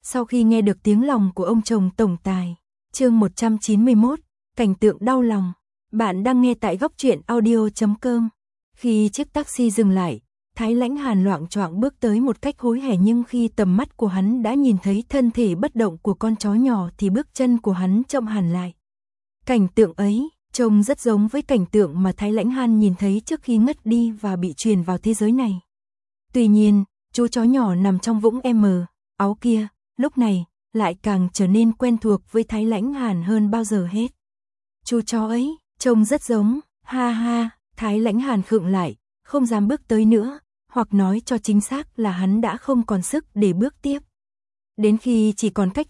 Sau khi nghe được tiếng lòng của ông chồng tổng tài, chương 191, cảnh tượng đau lòng. Bạn đang nghe tại góc truyện audio.com. Khi chiếc taxi dừng lại, Thái Lãnh Hàn loạng choạng bước tới một cách hối hả, nhưng khi tầm mắt của hắn đã nhìn thấy thân thể bất động của con chó nhỏ thì bước chân của hắn chậm hẳn lại. Cảnh tượng ấy trông rất giống với cảnh tượng mà Thái Lãnh Hàn nhìn thấy trước khi ngất đi và bị truyền vào thế giới này. Tuy nhiên, chú chó nhỏ nằm trong vũng áo kia, lúc này lại càng trở nên quen thuộc với Thái Lãnh Hàn hơn bao giờ hết. Chú chó ấy trông rất giống, ha ha. Thái Lãnh Hàn khựng lại, không dám bước tới nữa, hoặc nói cho chính xác là hắn đã không còn sức để bước tiếp. Đến khi chỉ còn cách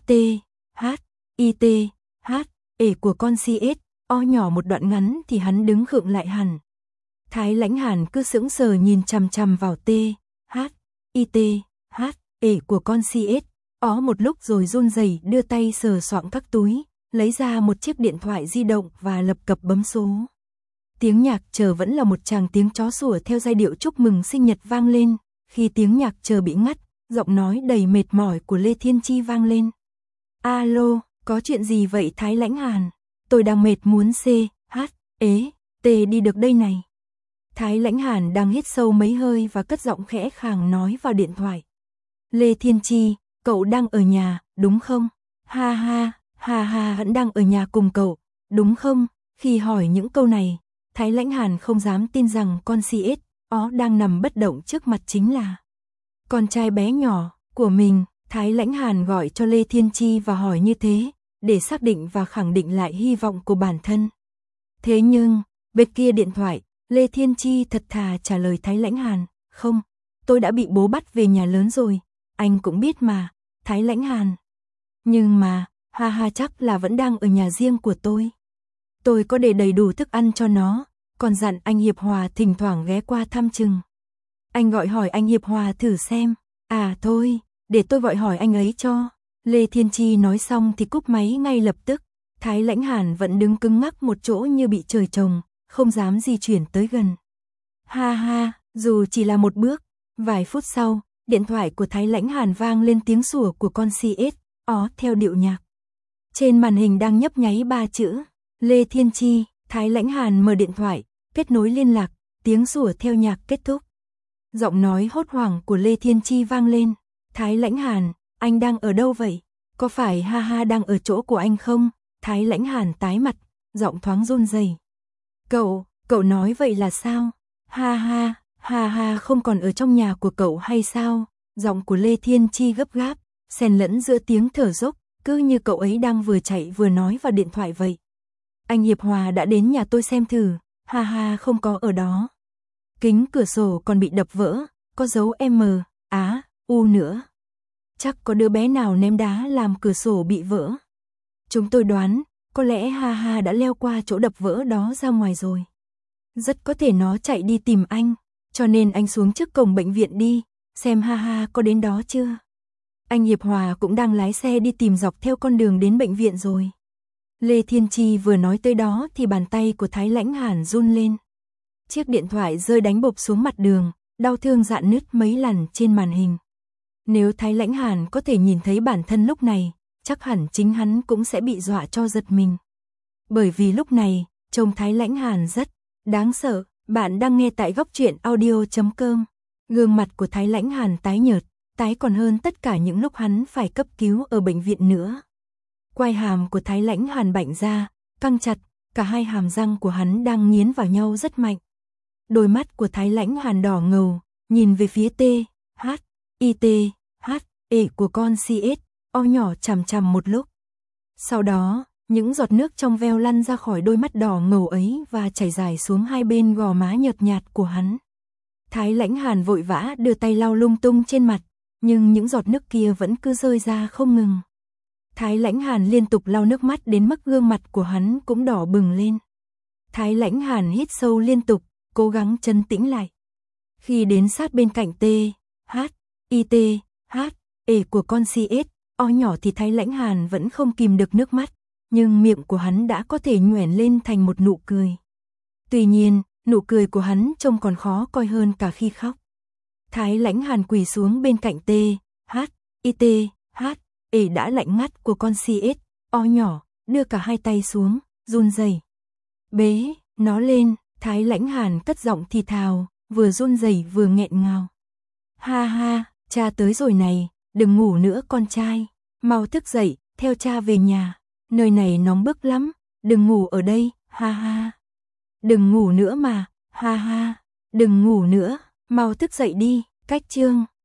ê của con CSO nhỏ một đoạn ngắn thì hắn đứng khựng lại hẳn. Thái Lãnh Hàn cứ sững sờ nhìn chằm chằm vào ê của con CSO một lúc rồi run rẩy đưa tay sờ soạng các túi, lấy ra một chiếc điện thoại di động và lập cập bấm số. Tiếng nhạc chờ vẫn là một tràng tiếng chó sủa theo giai điệu chúc mừng sinh nhật vang lên. Khi tiếng nhạc chờ bị ngắt, giọng nói đầy mệt mỏi của Lê Thiên Chi vang lên. Alo, có chuyện gì vậy Thái Lãnh Hàn? Tôi đang mệt muốn đi được đây này. Thái Lãnh Hàn đang hít sâu mấy hơi và cất giọng khẽ khàng nói vào điện thoại. Lê Thiên Chi, cậu đang ở nhà, đúng không? Ha ha, vẫn đang ở nhà cùng cậu, đúng không? Khi hỏi những câu này, Thái Lãnh Hàn không dám tin rằng con CSO đang nằm bất động trước mặt chính là con trai bé nhỏ của mình. Thái Lãnh Hàn gọi cho Lê Thiên Chi và hỏi như thế, để xác định và khẳng định lại hy vọng của bản thân. Thế nhưng, bên kia điện thoại, Lê Thiên Chi thật thà trả lời Thái Lãnh Hàn, không, tôi đã bị bố bắt về nhà lớn rồi, anh cũng biết mà, Thái Lãnh Hàn. Nhưng mà, chắc là vẫn đang ở nhà riêng của tôi. Tôi có để đầy đủ thức ăn cho nó, còn dặn anh Hiệp Hòa thỉnh thoảng ghé qua thăm chừng. Anh gọi hỏi anh Hiệp Hòa thử xem. À thôi, để tôi gọi hỏi anh ấy cho. Lê Thiên Chi nói xong thì cúp máy ngay lập tức. Thái Lãnh Hàn vẫn đứng cứng ngắc một chỗ như bị trời trồng, không dám di chuyển tới gần. Ha, dù chỉ là một bước. Vài phút sau, điện thoại của Thái Lãnh Hàn vang lên tiếng sủa của con CSO theo điệu nhạc. Trên màn hình đang nhấp nháy 3 chữ Lê Thiên Chi. Thái Lãnh Hàn mở điện thoại, kết nối liên lạc, tiếng sủa theo nhạc kết thúc. Giọng nói hốt hoảng của Lê Thiên Chi vang lên. Thái Lãnh Hàn, anh đang ở đâu vậy? Có phải đang ở chỗ của anh không? Thái Lãnh Hàn tái mặt, giọng thoáng run rẩy. Cậu nói vậy là sao? Ha, không còn ở trong nhà của cậu hay sao? Giọng của Lê Thiên Chi gấp gáp, xen lẫn giữa tiếng thở dốc, cứ như cậu ấy đang vừa chạy vừa nói vào điện thoại vậy. Anh Hiệp Hòa đã đến nhà tôi xem thử, không có ở đó. Kính cửa sổ còn bị đập vỡ, có dấu U nữa. Chắc có đứa bé nào ném đá làm cửa sổ bị vỡ. Chúng tôi đoán, có lẽ đã leo qua chỗ đập vỡ đó ra ngoài rồi. Rất có thể nó chạy đi tìm anh, cho nên anh xuống trước cổng bệnh viện đi, xem có đến đó chưa. Anh Hiệp Hòa cũng đang lái xe đi tìm dọc theo con đường đến bệnh viện rồi. Lê Thiên Chi vừa nói tới đó thì bàn tay của Thái Lãnh Hàn run lên. Chiếc điện thoại rơi đánh bộp xuống mặt đường, đau thương rạn nứt mấy lần trên màn hình. Nếu Thái Lãnh Hàn có thể nhìn thấy bản thân lúc này, chắc hẳn chính hắn cũng sẽ bị dọa cho giật mình. Bởi vì lúc này, trông Thái Lãnh Hàn rất đáng sợ. Bạn đang nghe tại góc truyện audio.com. Gương mặt của Thái Lãnh Hàn tái nhợt, tái còn hơn tất cả những lúc hắn phải cấp cứu ở bệnh viện nữa. Quai hàm của Thái Lãnh Hàn bạnh ra, căng chặt, cả hai hàm răng của hắn đang nghiến vào nhau rất mạnh. Đôi mắt của Thái Lãnh Hàn đỏ ngầu, nhìn về phía của con CSO nhỏ chằm chằm một lúc. Sau đó, những giọt nước trong veo lăn ra khỏi đôi mắt đỏ ngầu ấy và chảy dài xuống hai bên gò má nhợt nhạt của hắn. Thái Lãnh Hàn vội vã đưa tay lau lung tung trên mặt, nhưng những giọt nước kia vẫn cứ rơi ra không ngừng. Thái Lãnh Hàn liên tục lau nước mắt đến mức gương mặt của hắn cũng đỏ bừng lên. Thái Lãnh Hàn hít sâu liên tục, cố gắng trấn tĩnh lại. Khi đến sát bên cạnh của con CSO nhỏ thì Thái Lãnh Hàn vẫn không kìm được nước mắt, nhưng miệng của hắn đã có thể nhoẻn lên thành một nụ cười. Tuy nhiên, nụ cười của hắn trông còn khó coi hơn cả khi khóc. Thái Lãnh Hàn quỳ xuống bên cạnh ể đã lạnh ngắt của con CS, o nhỏ, đưa cả hai tay xuống, run rẩy. Bế nó lên, Thái Lãnh Hàn cất giọng thì thào, vừa run rẩy vừa nghẹn ngào. Ha ha, cha tới rồi này, đừng ngủ nữa con trai, mau thức dậy, theo cha về nhà, nơi này nóng bức lắm, đừng ngủ ở đây, ha ha. Đừng ngủ nữa mà, ha ha, đừng ngủ nữa, mau thức dậy đi, cách chương.